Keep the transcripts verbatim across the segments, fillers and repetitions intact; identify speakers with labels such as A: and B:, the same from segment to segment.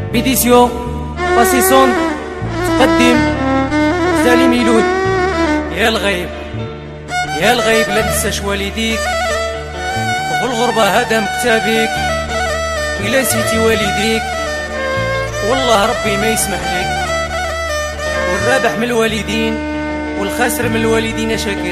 A: بيديسيو باسيسون تقدم سالي ميلود. يا الغيب يا الغيب لا تنساش والديك، وفي الغربة هدم كتابيك، وإلا نسيتي والديك والله ربي ما يسمح لك. والرابح من الوالدين والخاسر من الوالدين شاكر.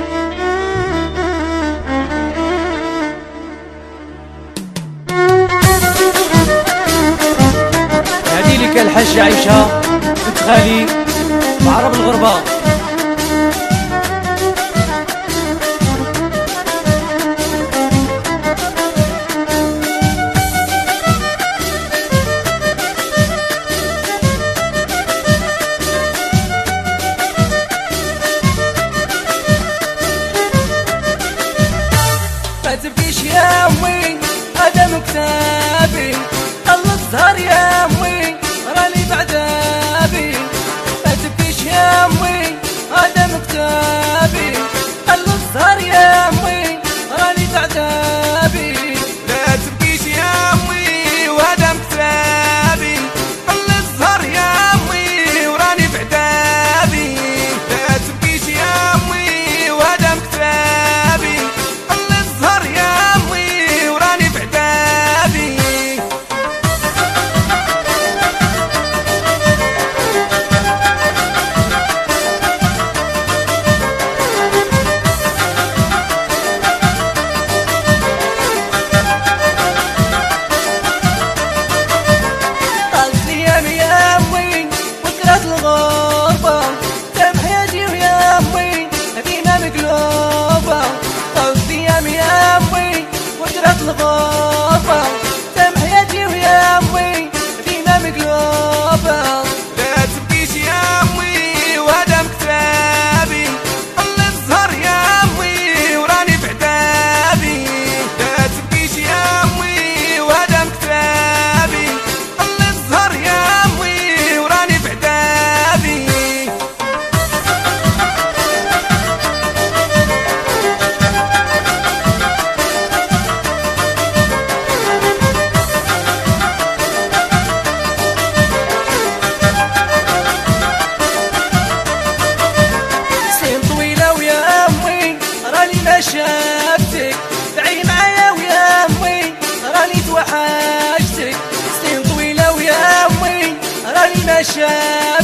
A: هادي لك الحاج عيشة بنت خالي بعرب الغربة.
B: ما تبكيش يا امي هذا مكتابي، الله الزهر يا امي راني بعذابي. ما تبكيش يا امي هذا مكتابي، الله الزهر يا امي راني بعذابي.
C: لا تبكيش يا امي وهذا مكتابي، الله الزهر يا امي وراني بعذابي. لا تبكيش يا امي وهذا مكتابي،
B: الغربة تم حياتي ويا امي هدينا مقلوبة. طوت ايامي يا امي وكرهت الغربة تم حياتي ويا امي هدينا مقلوبة.
C: لا تبكيش يا امي وهذا مكتابي، الله الزهر يا امي وراني بعذابي. لا تبكيش يا امي وهذا مكتابي، الله الزهر يا امي وراني بعذابي.
B: شافتك تعي معايا ويا امي راني توحشتك، سنين طويلة ويا امي راني ما شافتك.